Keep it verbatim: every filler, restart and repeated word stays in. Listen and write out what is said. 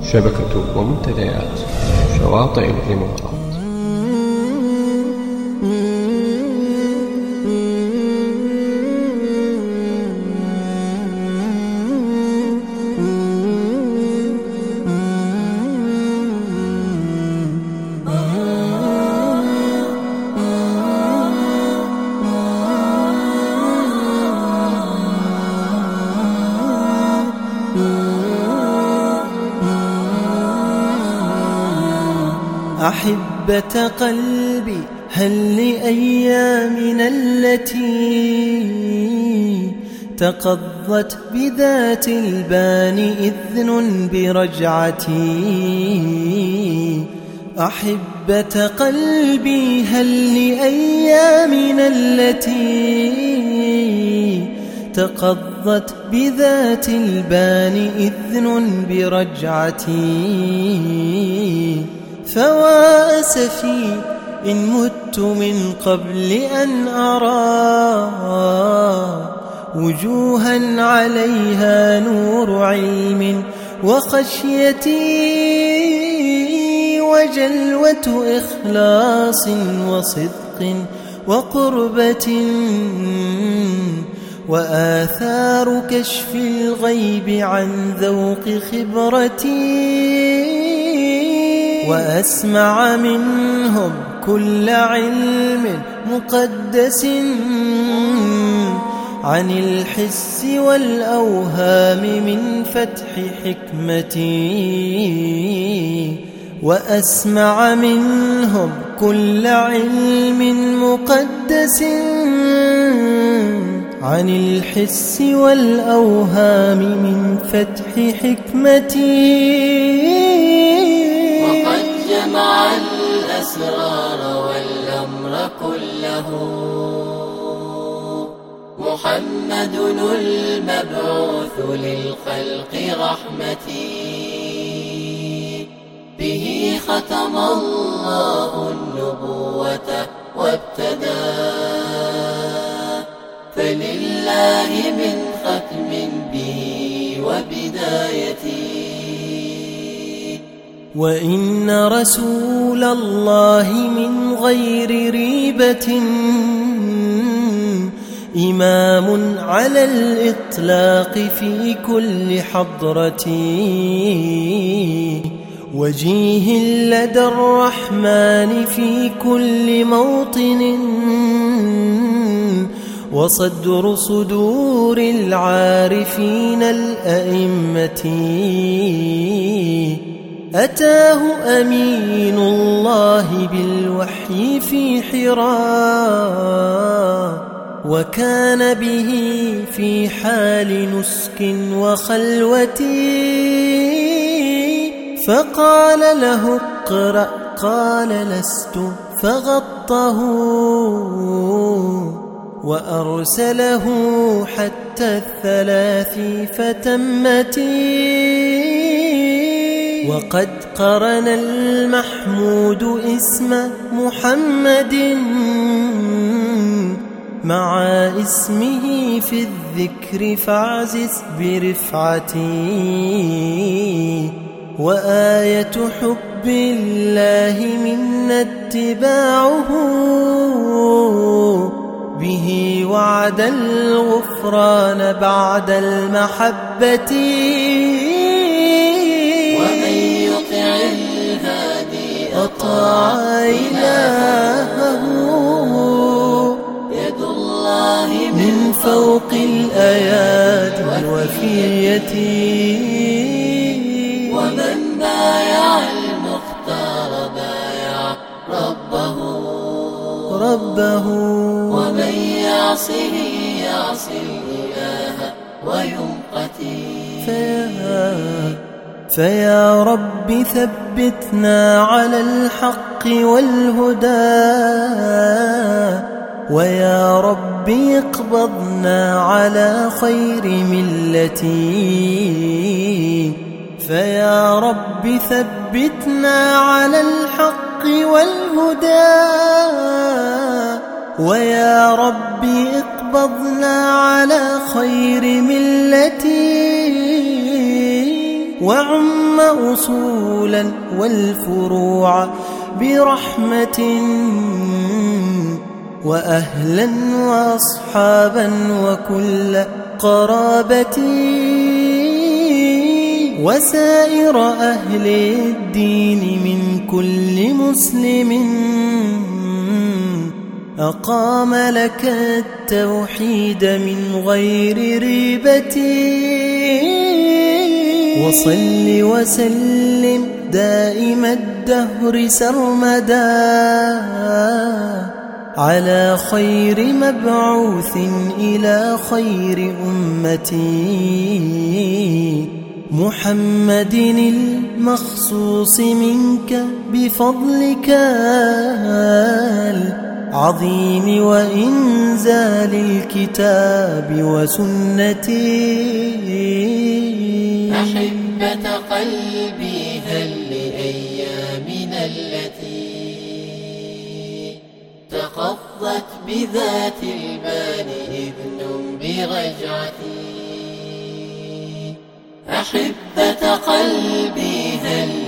شبكة ومنتديات شواطئ الإمارات. أحبة قلبي، هل لأيامنا التي تقضت بذات البان إذن برجعتي؟ أحبة قلبي، هل لأيامنا التي تقضت بذات البان إذن برجعتي؟ فوا أسفي إن مت من قبل أن أرى وجوها عليها نور علم وخشيتي وجلوة إخلاص وصدق وقربة وآثار كشف الغيب عن ذوق خبرتي، وأسمع منهم كل علم مقدس عن الحس والأوهام من فتح حكمتي، وأسمع منهم كل علم مقدس عن الحس والأوهام من فتح حكمتي. جمع الأسرار والأمر كله محمد المبعوث للخلق رحمتي، به ختم الله النبوة وابتدى، فلله من ختم به وبدايتي. وإن رسول الله من غير ريبة إمام على الإطلاق في كل حضرة، وجيه لدى الرحمن في كل موطن، وصدر صدور العارفين الأئمة. أتاه أمين الله بالوحي في حراء، وكان به في حال نسك وخلوة، فقال له اقرأ قال لست فغطه، وأرسله حتى الثلاث فتمتي. وقد قرن المحمود اسم محمد مع اسمه في الذكر فاعزز برفعتي، وآية حب الله منا اتباعه، به وعد الغفران بعد المحبة. أطاع إلهه، يد الله من فوق الآيات الوفية، ومن بايع المختار بايع ربه ربه، ومن يعصه يعصي الإله ويمقتي. فيا فيا رب ثبتنا على الحق والهدى، ويا رب اقبضنا على خير ملتي. فيا رب ثبتنا على الحق والهدى، ويا رب اقبضنا على خير ملتي. وعم ثم أصولا والفروع برحمة، وأهلا وأصحابا وكل قرابتي، وسائر أهل الدين من كل مسلم أقام لك التوحيد من غير ريبة. وصل وسلم دائم الدهر سرمدا على خير مبعوث إلى خير أمتي، محمد المخصوص منك بفضلك العظيم وإنزال الكتاب وسنتي. أحبة قلبي هل لأيامنا التي تقضت بذات البال إذن برجعتي، أحبة قلبي هل